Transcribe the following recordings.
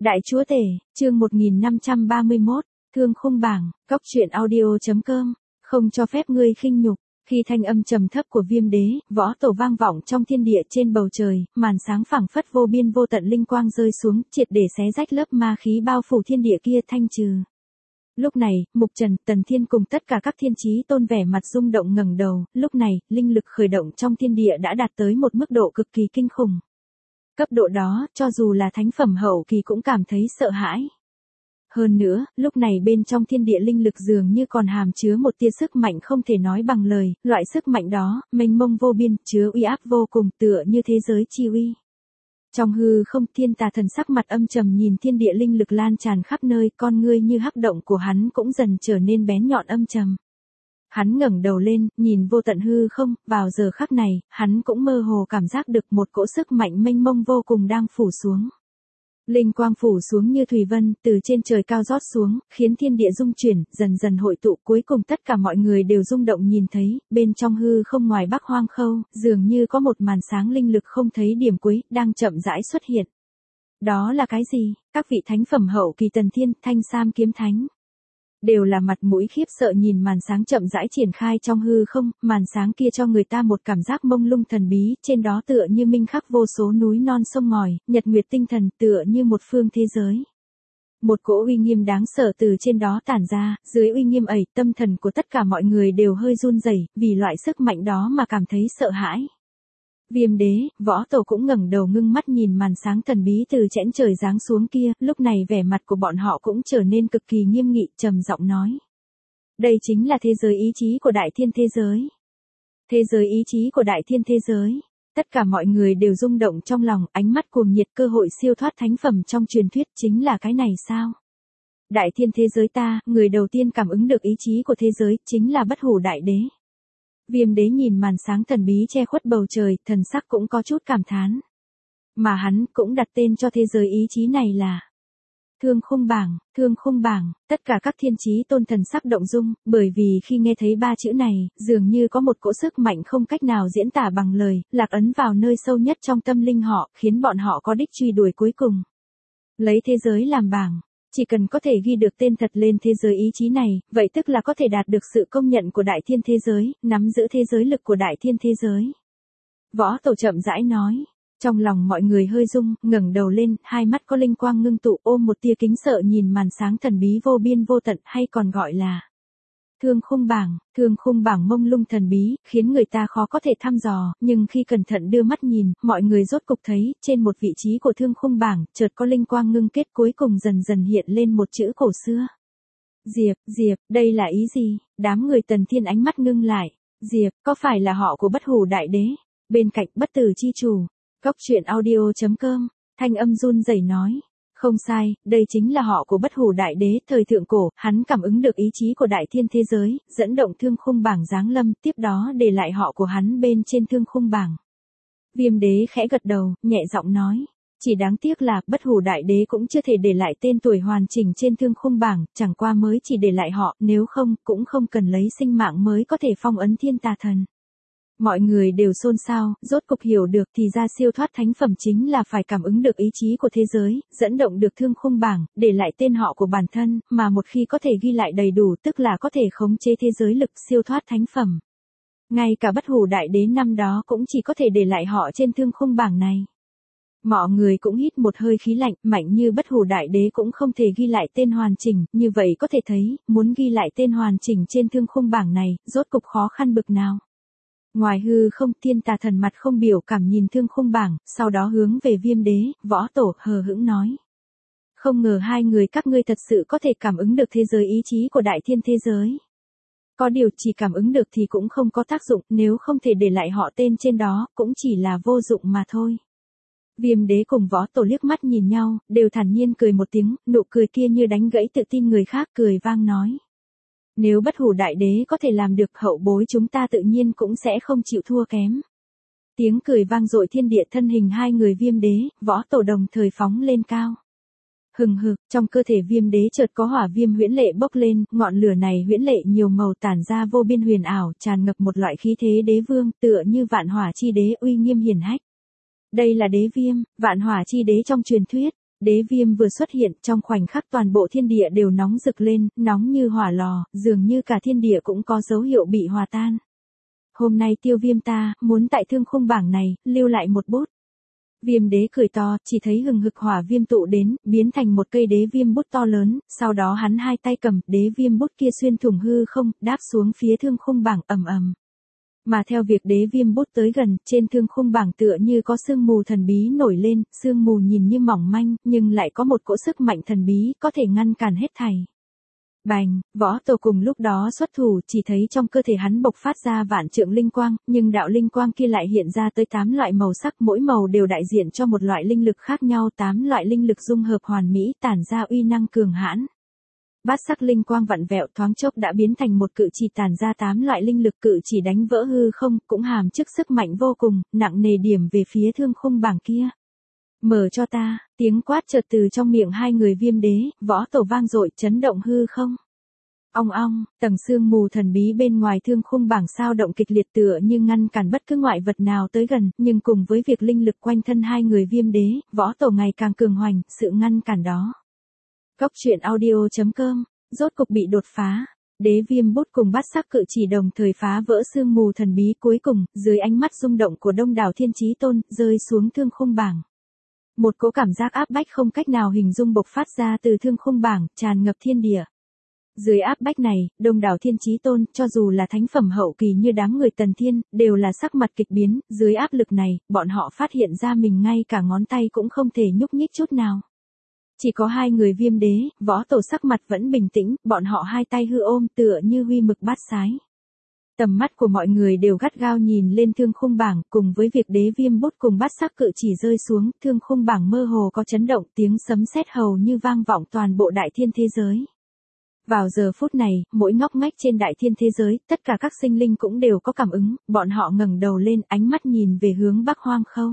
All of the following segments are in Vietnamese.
Đại chúa tể, chương 1531, Thương khung bảng, cóc truyện audio.com, không cho phép ngươi khinh nhục. Khi thanh âm trầm thấp của Viêm Đế, Võ Tổ vang vọng trong thiên địa trên bầu trời, màn sáng phảng phất vô biên vô tận linh quang rơi xuống, triệt để xé rách lớp ma khí bao phủ thiên địa kia thanh trừ. Lúc này, Mục Trần, Tần Thiên cùng tất cả các thiên chí tôn vẻ mặt rung động ngẩng đầu, lúc này, linh lực khởi động trong thiên địa đã đạt tới một mức độ cực kỳ kinh khủng. Cấp độ đó, cho dù là thánh phẩm hậu kỳ cũng cảm thấy sợ hãi. Hơn nữa, lúc này bên trong thiên địa linh lực dường như còn hàm chứa một tia sức mạnh không thể nói bằng lời, loại sức mạnh đó, mênh mông vô biên, chứa uy áp vô cùng tựa như thế giới chi uy. Trong hư không, Thiên Tà Thần sắc mặt âm trầm nhìn thiên địa linh lực lan tràn khắp nơi, con ngươi như hắc động của hắn cũng dần trở nên bén nhọn âm trầm. Hắn ngẩng đầu lên, nhìn vô tận hư không, vào giờ khắc này, hắn cũng mơ hồ cảm giác được một cỗ sức mạnh mênh mông vô cùng đang phủ xuống. Linh quang phủ xuống như thủy vân, từ trên trời cao rót xuống, khiến thiên địa rung chuyển, dần dần hội tụ, cuối cùng tất cả mọi người đều rung động nhìn thấy, bên trong hư không ngoài Bắc Hoang Khâu, dường như có một màn sáng linh lực không thấy điểm cuối, đang chậm rãi xuất hiện. Đó là cái gì? Các vị thánh phẩm hậu kỳ Tần Thiên, Thanh Sam Kiếm Thánh đều là mặt mũi khiếp sợ nhìn màn sáng chậm rãi triển khai trong hư không, màn sáng kia cho người ta một cảm giác mông lung thần bí, trên đó tựa như minh khắc vô số núi non sông ngòi, nhật nguyệt tinh thần tựa như một phương thế giới. Một cỗ uy nghiêm đáng sợ từ trên đó tản ra, dưới uy nghiêm ấy, tâm thần của tất cả mọi người đều hơi run rẩy, vì loại sức mạnh đó mà cảm thấy sợ hãi. Viêm Đế, Võ Tổ cũng ngẩng đầu ngưng mắt nhìn màn sáng thần bí từ chẽn trời giáng xuống kia, lúc này vẻ mặt của bọn họ cũng trở nên cực kỳ nghiêm nghị, trầm giọng nói. Đây chính là thế giới ý chí của đại thiên thế giới. Thế giới ý chí của đại thiên thế giới. Tất cả mọi người đều rung động trong lòng, ánh mắt cuồng nhiệt, cơ hội siêu thoát thánh phẩm trong truyền thuyết chính là cái này sao? Đại thiên thế giới ta, người đầu tiên cảm ứng được ý chí của thế giới, chính là Bất Hủ Đại Đế. Viêm Đế nhìn màn sáng thần bí che khuất bầu trời, thần sắc cũng có chút cảm thán. Mà hắn cũng đặt tên cho thế giới ý chí này là Thương khung bảng, tất cả các thiên chí tôn thần sắc động dung, bởi vì khi nghe thấy ba chữ này, dường như có một cỗ sức mạnh không cách nào diễn tả bằng lời, lạc ấn vào nơi sâu nhất trong tâm linh họ, khiến bọn họ có đích truy đuổi cuối cùng. Lấy thế giới làm bảng. Chỉ cần có thể ghi được tên thật lên thế giới ý chí này, vậy tức là có thể đạt được sự công nhận của đại thiên thế giới, nắm giữ thế giới lực của đại thiên thế giới. Võ Tổ chậm rãi nói. Trong lòng mọi người hơi rung, ngẩng đầu lên, hai mắt có linh quang ngưng tụ, ôm một tia kính sợ nhìn màn sáng thần bí vô biên vô tận, hay còn gọi là Thương khung bảng mông lung thần bí, khiến người ta khó có thể thăm dò, nhưng khi cẩn thận đưa mắt nhìn, mọi người rốt cục thấy, trên một vị trí của thương khung bảng, chợt có linh quang ngưng kết cuối cùng dần dần hiện lên một chữ cổ xưa. Diệp, đây là ý gì? Đám người Tần Thiên ánh mắt ngưng lại. Diệp, có phải là họ của Bất Hủ Đại Đế? Bên cạnh Bất Tử Chi Chủ, cóc truyện audio.com, thanh âm run rẩy nói. Không sai, đây chính là họ của Bất Hủ Đại Đế, thời thượng cổ, hắn cảm ứng được ý chí của đại thiên thế giới, dẫn động thương khung bảng giáng lâm, tiếp đó để lại họ của hắn bên trên thương khung bảng. Viêm Đế khẽ gật đầu, nhẹ giọng nói. Chỉ đáng tiếc là, Bất Hủ Đại Đế cũng chưa thể để lại tên tuổi hoàn chỉnh trên thương khung bảng, chẳng qua mới chỉ để lại họ, nếu không, cũng không cần lấy sinh mạng mới có thể phong ấn Thiên Tà Thần. Mọi người đều xôn xao, rốt cục hiểu được thì ra siêu thoát thánh phẩm chính là phải cảm ứng được ý chí của thế giới, dẫn động được thương khung bảng, để lại tên họ của bản thân, mà một khi có thể ghi lại đầy đủ tức là có thể khống chế thế giới lực siêu thoát thánh phẩm. Ngay cả Bất Hủ Đại Đế năm đó cũng chỉ có thể để lại họ trên thương khung bảng này. Mọi người cũng hít một hơi khí lạnh, mạnh như Bất Hủ Đại Đế cũng không thể ghi lại tên hoàn chỉnh, như vậy có thể thấy, muốn ghi lại tên hoàn chỉnh trên thương khung bảng này, rốt cục khó khăn bực nào. Ngoài hư không, Thiên Tà Thần mặt không biểu cảm nhìn thương khung bảng, sau đó hướng về Viêm Đế, Võ Tổ, hờ hững nói. Không ngờ hai người các ngươi thật sự có thể cảm ứng được thế giới ý chí của đại thiên thế giới. Có điều chỉ cảm ứng được thì cũng không có tác dụng, nếu không thể để lại họ tên trên đó, cũng chỉ là vô dụng mà thôi. Viêm Đế cùng Võ Tổ liếc mắt nhìn nhau, đều thản nhiên cười một tiếng, nụ cười kia như đánh gãy tự tin người khác, cười vang nói. Nếu Bất Hủ Đại Đế có thể làm được, hậu bối chúng ta tự nhiên cũng sẽ không chịu thua kém. Tiếng cười vang dội thiên địa, thân hình hai người Viêm Đế, Võ Tổ đồng thời phóng lên cao. Hừng hực, trong cơ thể Viêm Đế chợt có hỏa viêm huyễn lệ bốc lên, ngọn lửa này huyễn lệ nhiều màu tản ra vô biên huyền ảo, tràn ngập một loại khí thế đế vương, tựa như vạn hỏa chi đế uy nghiêm hiển hách. Đây là đế viêm, vạn hỏa chi đế trong truyền thuyết. Đế viêm vừa xuất hiện, trong khoảnh khắc toàn bộ thiên địa đều nóng rực lên, nóng như hỏa lò, dường như cả thiên địa cũng có dấu hiệu bị hòa tan. Hôm nay Tiêu Viêm ta, muốn tại thương khung bảng này, lưu lại một bút. Viêm đế cười to, chỉ thấy hừng hực hỏa viêm tụ đến, biến thành một cây đế viêm bút to lớn, sau đó hắn hai tay cầm, đế viêm bút kia xuyên thủng hư không, đáp xuống phía thương khung bảng ầm ầm. Mà theo việc đế viêm bút tới gần, trên thương khung bảng tựa như có sương mù thần bí nổi lên, sương mù nhìn như mỏng manh, nhưng lại có một cỗ sức mạnh thần bí, có thể ngăn cản hết thảy. Bành, Võ Tổ cùng lúc đó xuất thủ, chỉ thấy trong cơ thể hắn bộc phát ra vạn trượng linh quang, nhưng đạo linh quang kia lại hiện ra tới 8 loại màu sắc, mỗi màu đều đại diện cho một loại linh lực khác nhau, 8 loại linh lực dung hợp hoàn mỹ, tản ra uy năng cường hãn. Bát sắc linh quang vặn vẹo thoáng chốc đã biến thành một cự chỉ tản ra 8 loại linh lực, cự chỉ đánh vỡ hư không, cũng hàm chứa sức mạnh vô cùng, nặng nề điểm về phía thương khung bảng kia. Mở cho ta, tiếng quát chợt từ trong miệng hai người Viêm đế, Võ Tổ vang dội, chấn động hư không. Ong ong, tầng sương mù thần bí bên ngoài thương khung bảng sao động kịch liệt tựa như ngăn cản bất cứ ngoại vật nào tới gần, nhưng cùng với việc linh lực quanh thân hai người Viêm đế, Võ Tổ ngày càng cường hoành, sự ngăn cản đó. Cốc truyện audio.com, rốt cục bị đột phá. Đế viêm bút cùng bát sắc cự chỉ đồng thời phá vỡ sương mù thần bí, cuối cùng, dưới ánh mắt rung động của đông đảo thiên chí tôn, rơi xuống thương khung bảng. Một cỗ cảm giác áp bách không cách nào hình dung bộc phát ra từ thương khung bảng, tràn ngập thiên địa. Dưới áp bách này, đông đảo thiên chí tôn, cho dù là thánh phẩm hậu kỳ như đám người Tần Thiên, đều là sắc mặt kịch biến, dưới áp lực này, bọn họ phát hiện ra mình ngay cả ngón tay cũng không thể nhúc nhích chút nào. Chỉ có hai người Viêm đế, Võ Tổ sắc mặt vẫn bình tĩnh, bọn họ hai tay hư ôm tựa như huy mực bát sái. Tầm mắt của mọi người đều gắt gao nhìn lên thương khung bảng, cùng với việc đế viêm bút cùng bát sắc cự chỉ rơi xuống, thương khung bảng mơ hồ có chấn động, tiếng sấm sét hầu như vang vọng toàn bộ đại thiên thế giới. Vào giờ phút này, mỗi ngóc ngách trên đại thiên thế giới, tất cả các sinh linh cũng đều có cảm ứng, bọn họ ngẩng đầu lên, ánh mắt nhìn về hướng Bắc Hoang Khâu.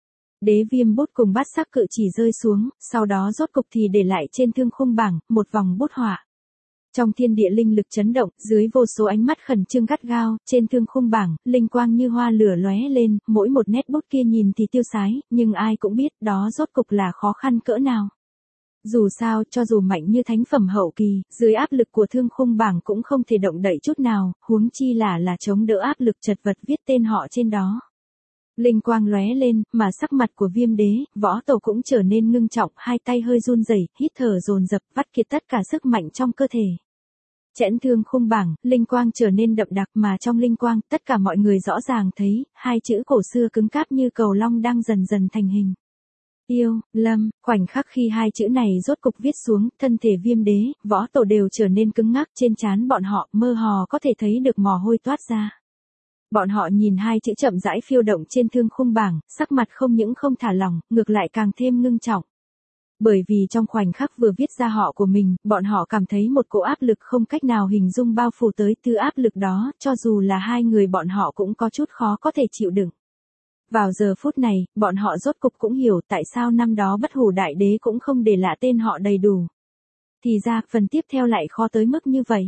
Đế viêm bút cùng bát sắc cự chỉ rơi xuống, sau đó rốt cục thì để lại trên thương khung bảng, một vòng bút họa. Trong thiên địa linh lực chấn động, dưới vô số ánh mắt khẩn trương gắt gao, trên thương khung bảng, linh quang như hoa lửa lóe lên, mỗi một nét bút kia nhìn thì tiêu sái, nhưng ai cũng biết đó rốt cục là khó khăn cỡ nào. Dù sao, cho dù mạnh như thánh phẩm hậu kỳ, dưới áp lực của thương khung bảng cũng không thể động đậy chút nào, huống chi là chống đỡ áp lực chật vật viết tên họ trên đó. Linh quang lóe lên, mà sắc mặt của Viêm đế, Võ Tổ cũng trở nên ngưng trọng, hai tay hơi run rẩy, hít thở dồn dập, vắt kiệt tất cả sức mạnh trong cơ thể. Chẽn thương khung bảng, linh quang trở nên đậm đặc, mà trong linh quang, tất cả mọi người rõ ràng thấy, hai chữ cổ xưa cứng cáp như cầu long đang dần dần thành hình. Yêu, Lâm, khoảnh khắc khi hai chữ này rốt cục viết xuống, thân thể Viêm đế, Võ Tổ đều trở nên cứng ngắc, trên trán bọn họ mơ hồ có thể thấy được mồ hôi toát ra. Bọn họ nhìn hai chữ chậm rãi phiêu động trên thương khung bảng, sắc mặt không những không thả lỏng, ngược lại càng thêm ngưng trọng. Bởi vì trong khoảnh khắc vừa viết ra họ của mình, bọn họ cảm thấy một cỗ áp lực không cách nào hình dung bao phủ tới, từ áp lực đó, cho dù là hai người bọn họ cũng có chút khó có thể chịu đựng. Vào giờ phút này, bọn họ rốt cục cũng hiểu tại sao năm đó Bất Hủ Đại Đế cũng không để lại tên họ đầy đủ. Thì ra, phần tiếp theo lại khó tới mức như vậy.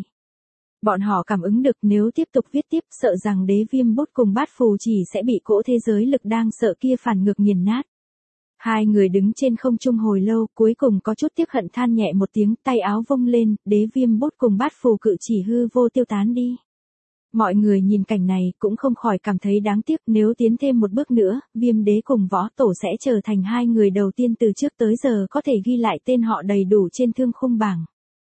Bọn họ cảm ứng được nếu tiếp tục viết tiếp, sợ rằng đế viêm bút cùng bát phù chỉ sẽ bị cỗ thế giới lực đang sợ kia phản ngược nghiền nát. Hai người đứng trên không trung hồi lâu, cuối cùng có chút tiếc hận than nhẹ một tiếng, tay áo vung lên, đế viêm bút cùng bát phù cự chỉ hư vô tiêu tán đi. Mọi người nhìn cảnh này cũng không khỏi cảm thấy đáng tiếc, nếu tiến thêm một bước nữa, Viêm đế cùng Võ Tổ sẽ trở thành hai người đầu tiên từ trước tới giờ có thể ghi lại tên họ đầy đủ trên thương khung bảng.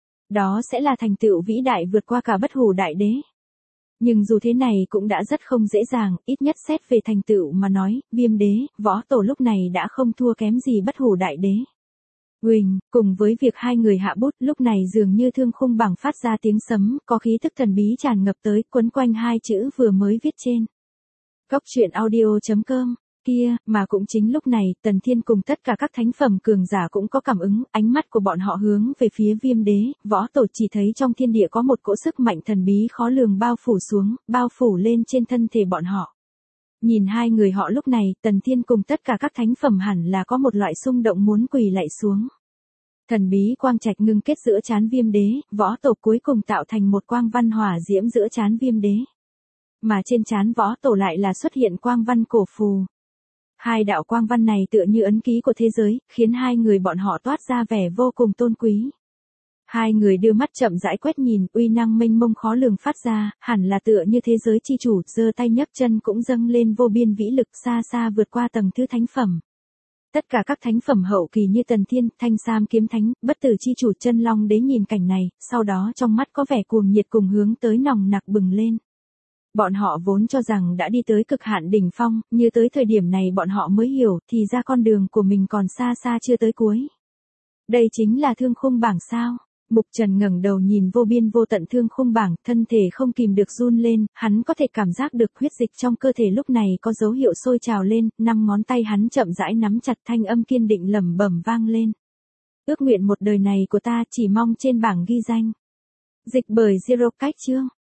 Đó sẽ là thành tựu vĩ đại vượt qua cả Bất Hủ Đại Đế. Nhưng dù thế này cũng đã rất không dễ dàng, ít nhất xét về thành tựu mà nói, Viêm đế, Võ Tổ lúc này đã không thua kém gì Bất Hủ Đại Đế. Huỳnh, cùng với việc hai người hạ bút, lúc này dường như thương khung bảng phát ra tiếng sấm, có khí thức thần bí tràn ngập tới, quấn quanh hai chữ vừa mới viết trên. Cốc truyện audio.com, kia, mà cũng chính lúc này, Tần Thiên cùng tất cả các thánh phẩm cường giả cũng có cảm ứng, ánh mắt của bọn họ hướng về phía Viêm đế, Võ Tổ, chỉ thấy trong thiên địa có một cỗ sức mạnh thần bí khó lường bao phủ xuống, bao phủ lên trên thân thể bọn họ. Nhìn hai người họ lúc này, Tần Thiên cùng tất cả các thánh phẩm hẳn là có một loại xung động muốn quỳ lạy xuống. Thần bí quang trạch ngưng kết giữa trán Viêm đế, Võ Tổ cuối cùng tạo thành một quang văn hỏa diễm giữa trán Viêm đế. Mà trên trán Võ Tổ lại là xuất hiện quang văn cổ phù. Hai đạo quang văn này tựa như ấn ký của thế giới, khiến hai người bọn họ toát ra vẻ vô cùng tôn quý. Hai người đưa mắt chậm rãi quét nhìn, uy năng mênh mông khó lường phát ra, hẳn là tựa như thế giới chi chủ, giơ tay nhấc chân cũng dâng lên vô biên vĩ lực, xa xa vượt qua tầng thứ thánh phẩm. Tất cả các thánh phẩm hậu kỳ như Tần Thiên, Thanh Sam kiếm thánh, Bất Tử chi chủ, Chân Long đế nhìn cảnh này, sau đó trong mắt có vẻ cuồng nhiệt cùng hướng tới nòng nặc bừng lên. Bọn họ vốn cho rằng đã đi tới cực hạn đỉnh phong, như tới thời điểm này bọn họ mới hiểu, thì ra con đường của mình còn xa xa chưa tới cuối. Đây chính là thương khung bảng sao? Mục Trần ngẩng đầu nhìn vô biên vô tận thương khung bảng, thân thể không kìm được run lên, hắn có thể cảm giác được huyết dịch trong cơ thể lúc này có dấu hiệu sôi trào lên, 5 ngón tay hắn chậm rãi nắm chặt, thanh âm kiên định lẩm bẩm vang lên. Ước nguyện một đời này của ta chỉ mong trên bảng ghi danh. Dịch bởi Zero Cách chương.